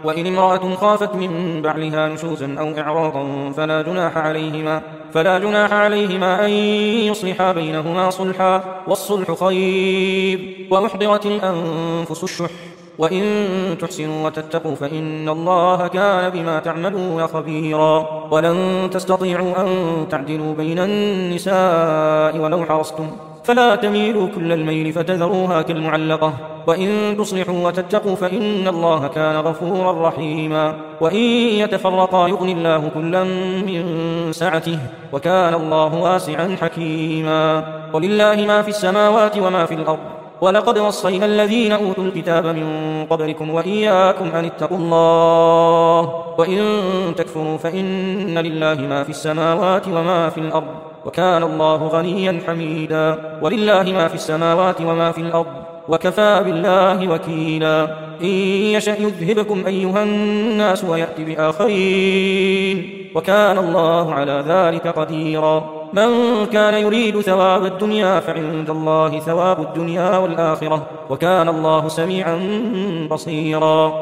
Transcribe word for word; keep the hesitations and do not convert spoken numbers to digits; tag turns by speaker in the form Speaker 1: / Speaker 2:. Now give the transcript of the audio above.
Speaker 1: وإن امرأة خافت من بعلها نشوزا أو إعراضا فلا جناح عليهما فلا جناح عليهما أن يصلحا بينهما صلحا، والصلح خير. وأحضرت الأنفس الشح، وإن تحسنوا وتتقوا فإن الله كان بما تعملون خبيرا. ولن تستطيعوا أن تعدلوا بين النساء ولو حرصتم، فلا تميلوا كل الميل فتذروها كالمعلقة. وإن تصلحوا وتتقوا فإن الله كان غفورا رحيما. وإن يتفرقا يغن الله كلا من سعته، وكان الله واسعا حكيما. ولله ما في السماوات وما في الأرض، ولقد وصينا الذين أوتوا الكتاب من قبلكم وإياكم أن اتقوا الله. وإن تكفروا فإن لله ما في السماوات وما في الأرض، وكان الله غنيا حميدا. ولله ما في السماوات وما في الأرض، وكفى بالله وكيلا. إن يشأ يذهبكم أيها الناس ويأتي بآخرين، وكان الله على ذلك قديرا. من كان يريد ثواب الدنيا فعند الله ثواب الدنيا والآخرة، وكان الله سميعا بصيرا.